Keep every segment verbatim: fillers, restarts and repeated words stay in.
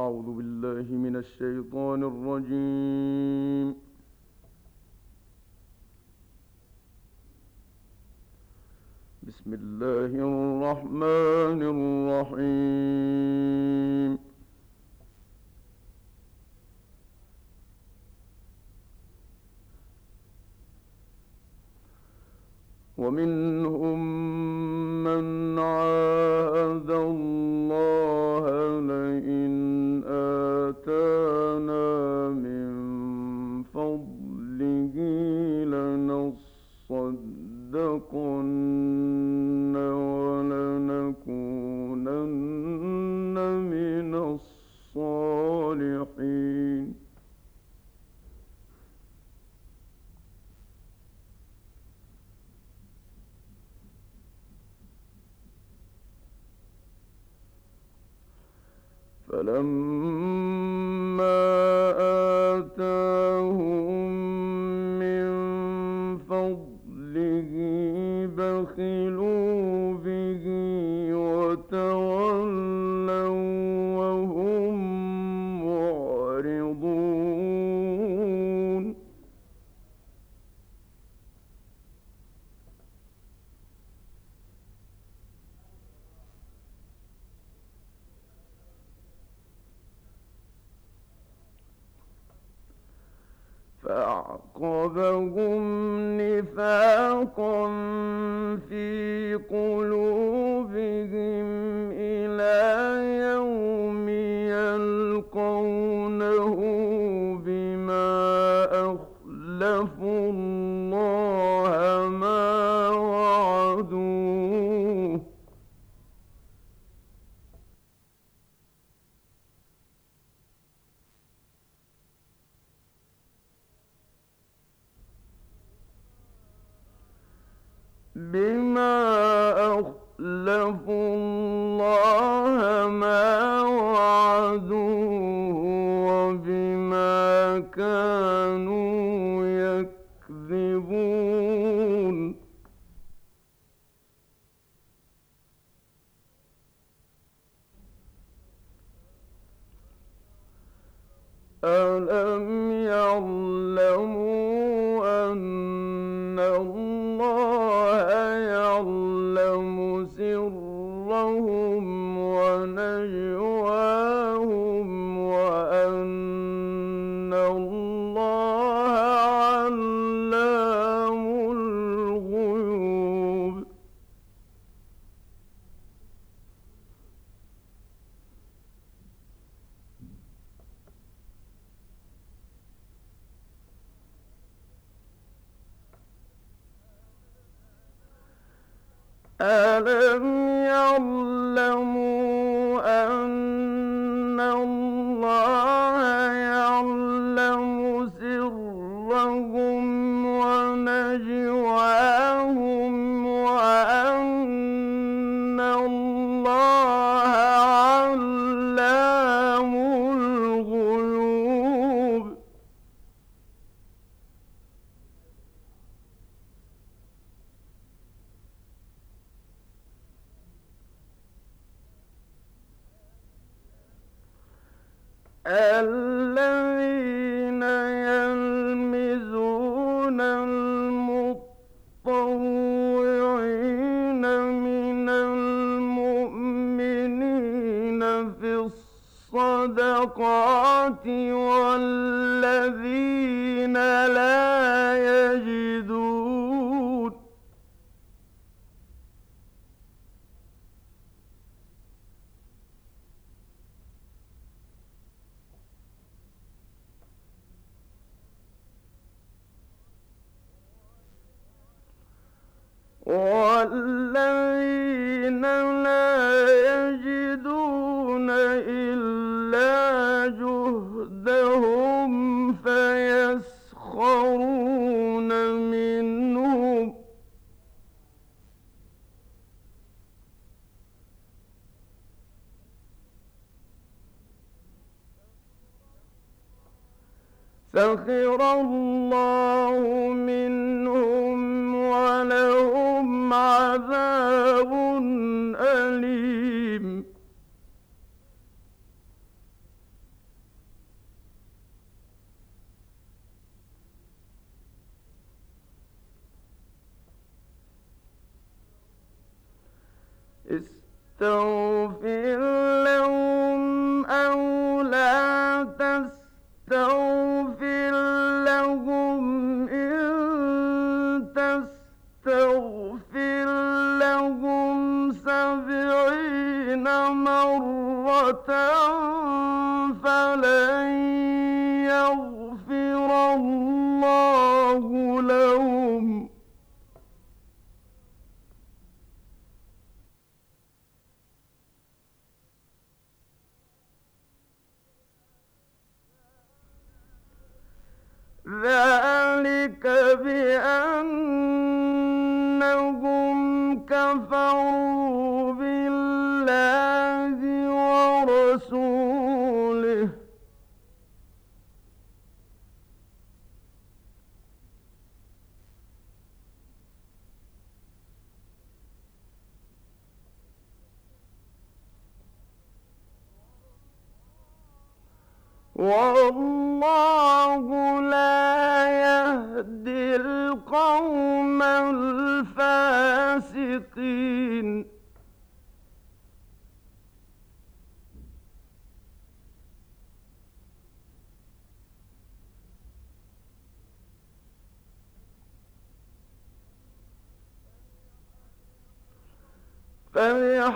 أعوذ بالله من الشيطان الرجيم. بسم الله الرحمن الرحيم. ومنهم من عاهد الله لئن آتانا من فضله لنصدقن ولنكونن من الصالحين. فلما آتاهم من فضله بخلوا به وتولوا وهم معرضون. فأعقبهم نفاقا في قلوبهم إلى يوم يلقونه بما أخلفوا الله ما وعدوه. بما أخلفوا الله ما وعدوه وبما كانوا يكذبون. ألم يعلموا أن الله يعلم سرهم ونجواهم وأن الله علام الغيوب. ألم يعلموا أن الله يعلم سرهم ونجواهم وأن الله علام الغيوب. الذين يلمزون المطوعين من المؤمنين في الصدقات والذين لا يجدون والذين لا يجدون إلا جهدهم فيسخرون منهم سخر الله منهم ولهم عذاب أليم. استغفر لهم أو لا تستغفر لهم إن تستغفر لهم سبعين مرة فلن يغفر الله لهم ذلك بأنهم كفروا بالله ورسوله والله لا يهدي القوم الفاسقين فرح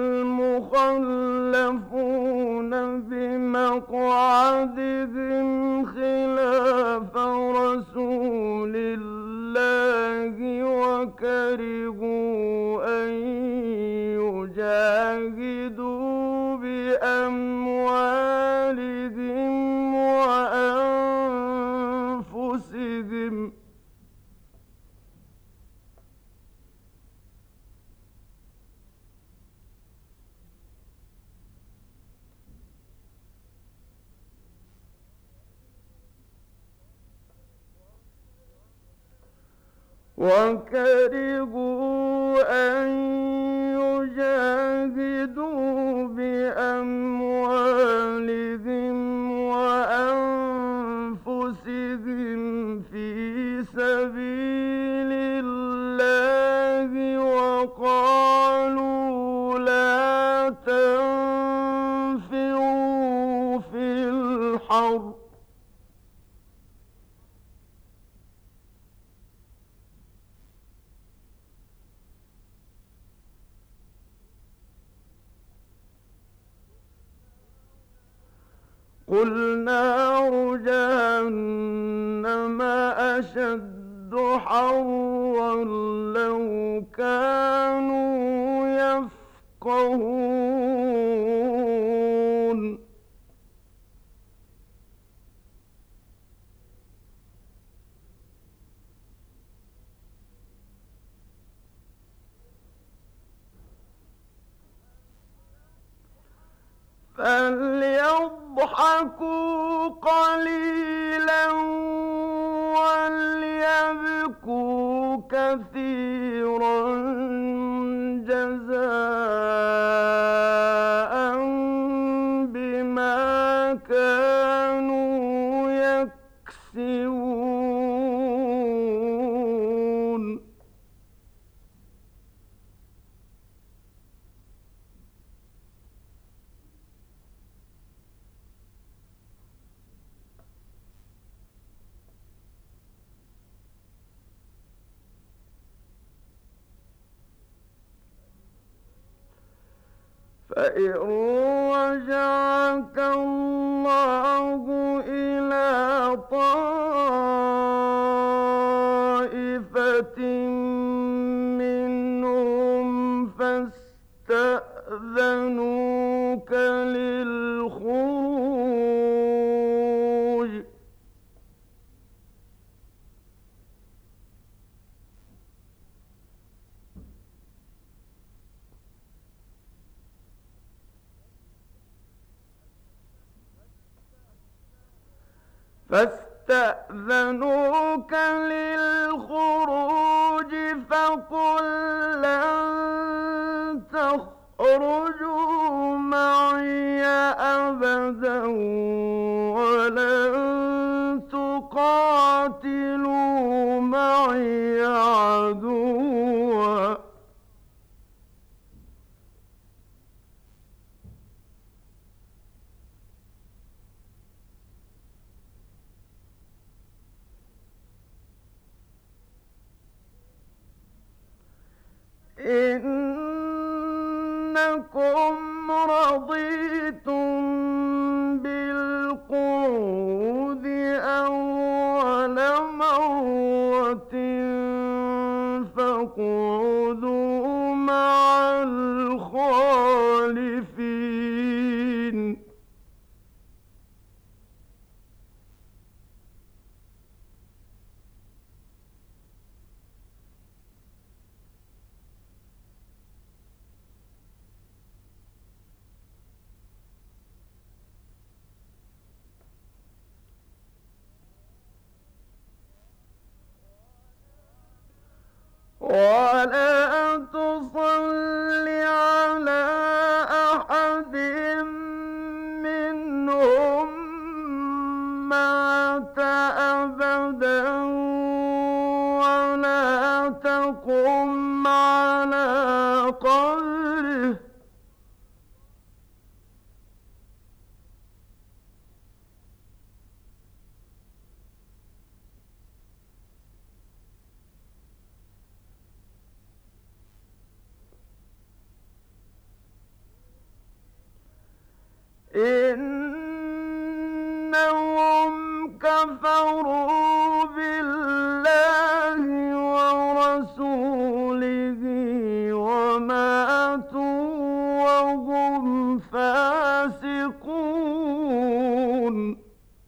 المخلفون بمقعدهم خلاف رسول الله وكرهوا أن يجاهدوا بأموالهم وأنفسهم وكرهوا أن يجاهدوا بأموالهم وأنفسهم في سبيل الله وقالوا لا تنفروا في الحرب قل نار جهنم أشد حرا لو كانوا يفقهون فليضحكوا قليلا وليبكوا كثيرا جزاء بما كانوا يكسبون فإن رجعك الله إلى طائفة منهم فاستأذنوك للخروج فاستأذنوك للخروج فقل لن تخرجوا معي أبدا ولن تقاتلوا معي عدوا أنكم رضيتم بالقعود أول مرة فاقعدوا مع الخالفين. ولا تصل على أحد منهم مات أبدا ولا تقم على قبره. إنهم كفروا بالله ورسوله وماتوا وهم فاسقون.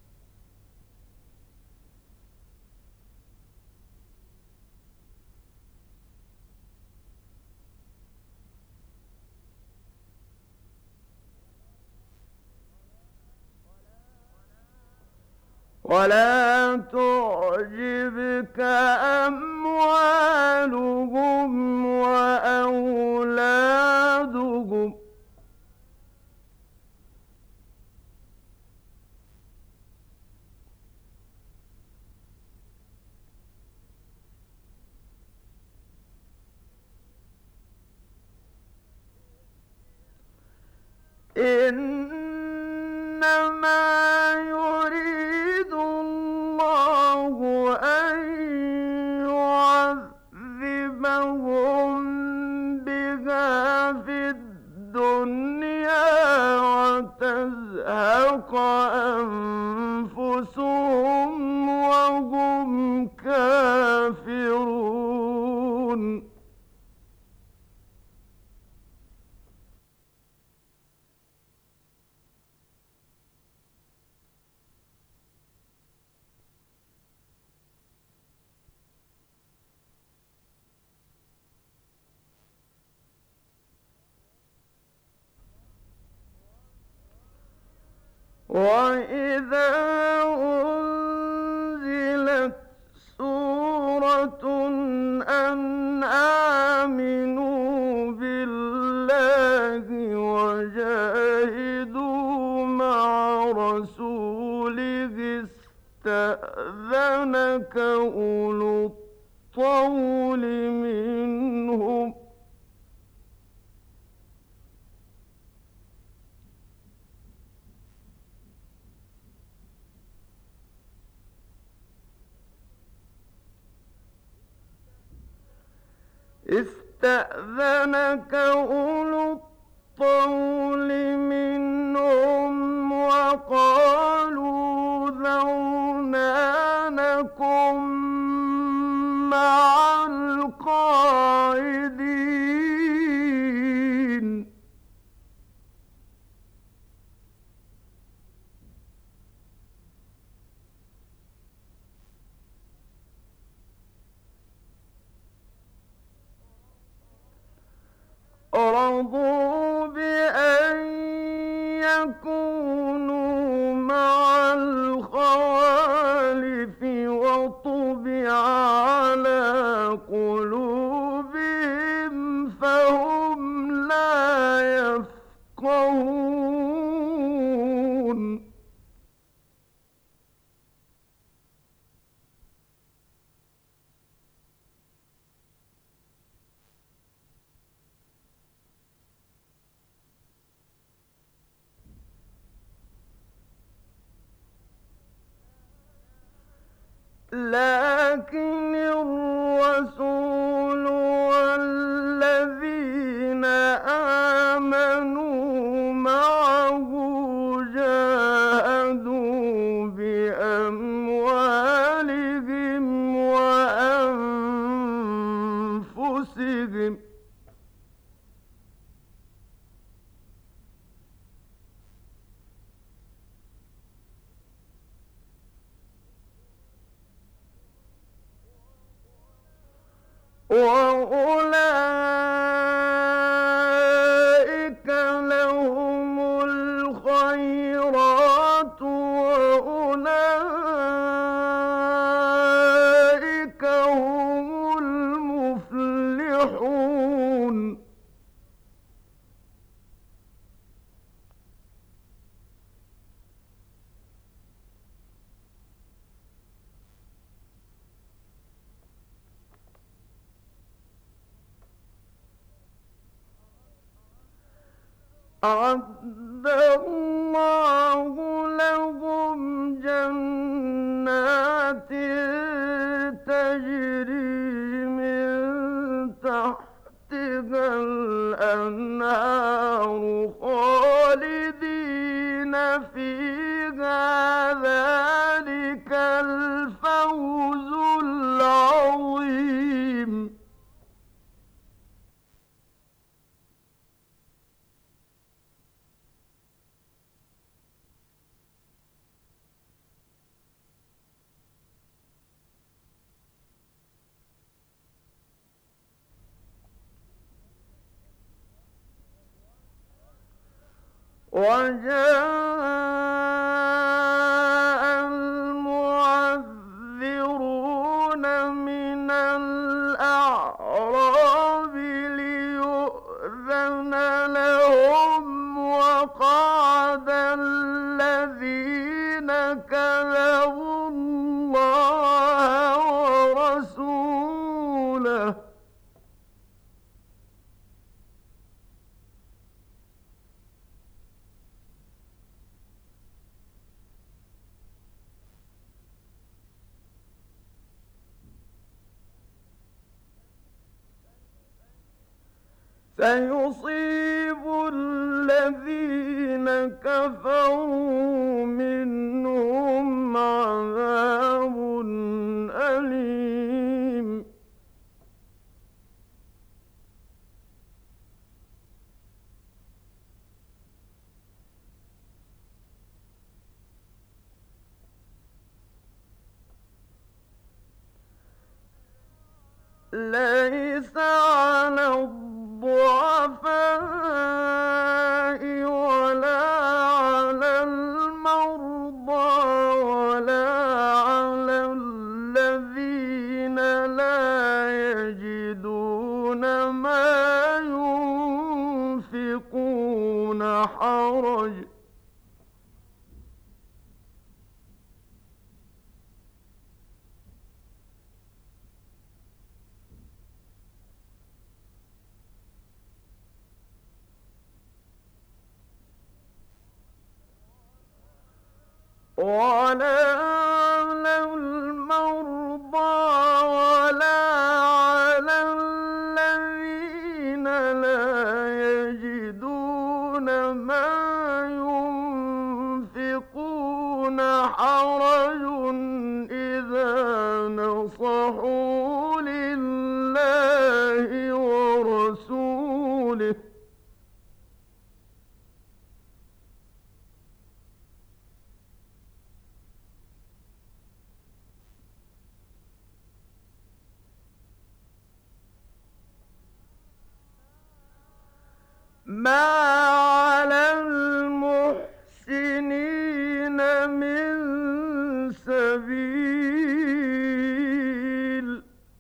ولا تعجبك أموالهم وأولادهم إنما يريد الله أن يعذبهم بها في الدنيا وتزهق أنفسهم وهم كافرون. وإذا أنزلت سورة أن آمنوا بالله وجاهدوا مع رسوله استأذنك أولو الطول منهم استأذنك أولو الطول منهم وقالوا ذرنا نكن مع القاعدين. رضوا بأن يكونوا مع الخوالف وطبع على قلوبهم فهم لا يفقهون. لكن الرسول والذين آمنوا وأولئك لهم الخيرات وأولئك هم المفلحون أعد الله لهم جنات تجري من تحتها الأنهار خالدين فيها ذلك الفوز العظيم وجاء المعذرون من الأعراب ليؤذن لهم وقعد الذين كذبوا الله ورسوله سيصيب الذين كفروا منهم عذاب أليم ليس على الضعفاء ولا على المرضى ولا على الذين لا يجدون ما ينفقون حرج ولا على المرضى ولا على الذين لا يجدون ما ينفقون حرج إذا نصحوا لله ورسوله ما على المحسنين من سبيل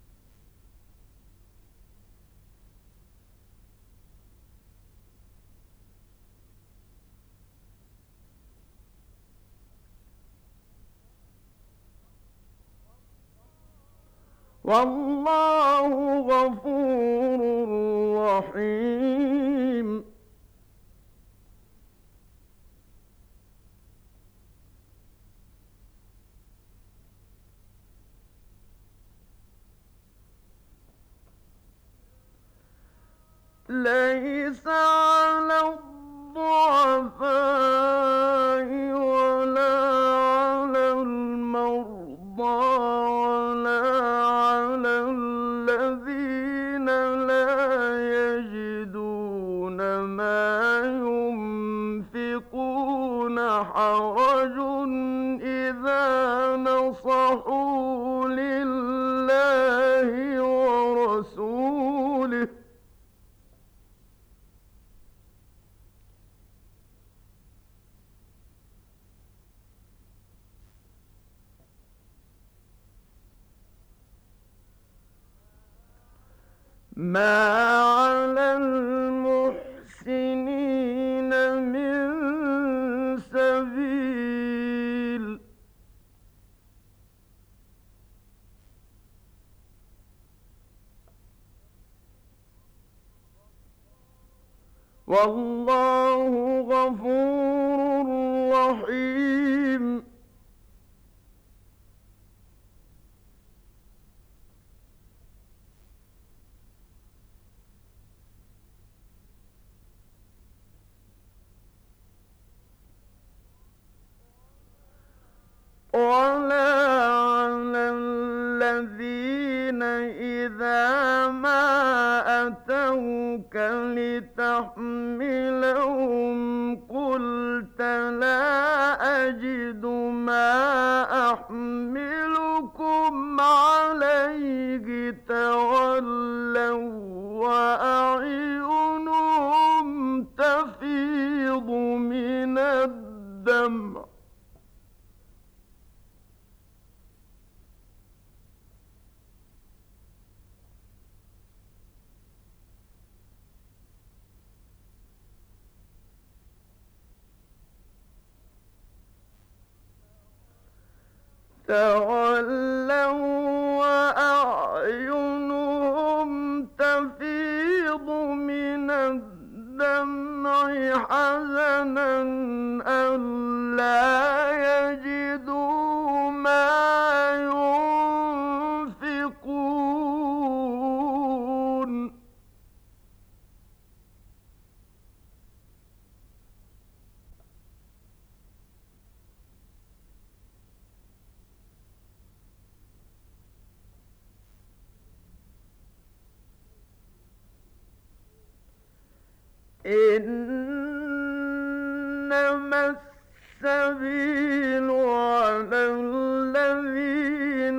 والله غفور رحيم ليس على الضعفاء ولا على المرضى ولا على الذين لا يجدون ما ينفقون حرج إذا نصحوا لله ورسوله مَا عَلَى الْمُحْسِنِينَ مِن سَبِيلٍ وَاللَّهُ غَفُورٌ رَّحِيمٌ وَلَا عَلَى الَّذِينَ إِذَا مَا أَتَوْكَ لِتَحْمِلَهُمْ قُلْتَ لَا أَجِدُ مَا أَحْمِلُكُمْ عَلَيْهِ تَوَلَّوا وَّأَعْيُنُهُمْ تَفِيضُ مِنَ الدَّمْعِ تَوَلَّوا وَّأَعْيُنُهُمْ تَفِيضُ مِنَ الدَّمْعِ حَزَنًا أَلَّا يَجِدُوا مَا يُنفِقُونَ إِنَّمَا السَّبِيلُ عَلَى الَّذِينَ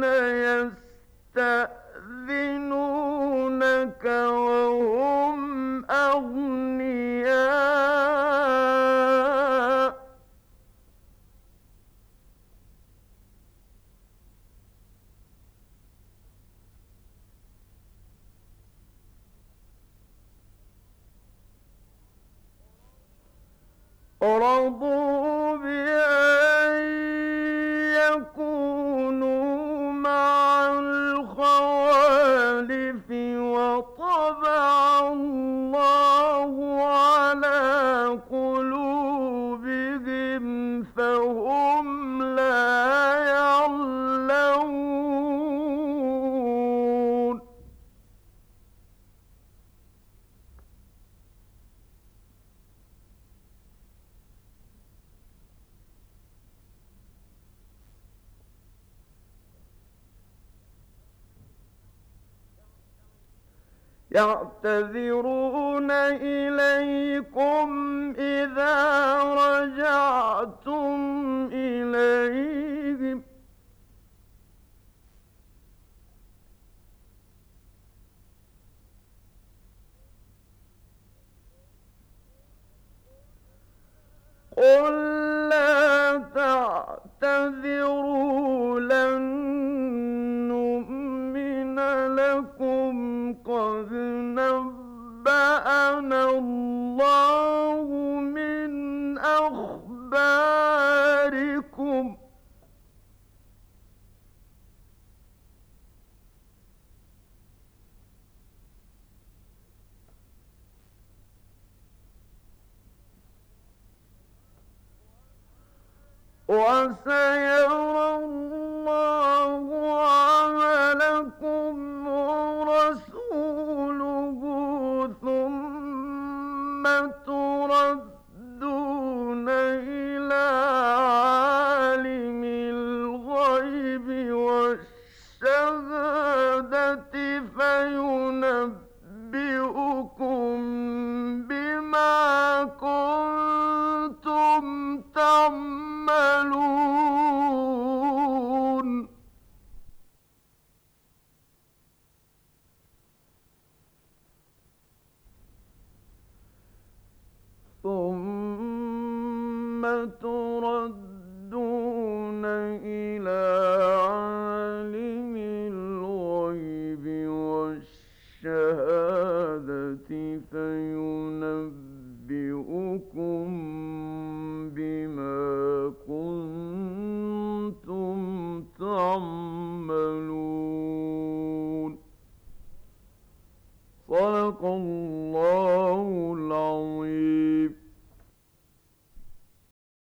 يَسْتَأْذِنُونَكَ وَهُمْ أَغْنِيَاءُ رَضُوا بِأَن يَكُونُوا مَعَ الْخَوَالِفِ وَطَبَعَ اللَّهُ عَلَىٰ قُلُوبِهِمْ فَهُمْ لَا يَعْلَمُونَ يَعْتَذِرُونَ إِلَيْكُمْ إِذَا رَجَعْتُمْ إِلَيْهِمْ قُل لَّا تَعْتَذِرُوا لَن نُّؤْمِنَ لَكُمْ قَدْ نَبَّأَنَا اللَّهُ مِنْ أَخْبَارِكُمْ ۚ وَسَيَرَى اللَّهُ عَمَلَكُمْ وَرَسُولُهُ ثُمَّ تُرَدُّونَ إِلَىٰ عَالِمِ الْغَيْبِ وَالشَّهَادَةِ فَيُنَبِّئُكُم بِمَا كُنتُمْ تَعْمَلُونَ ثُمَّ تُرَدُّونَ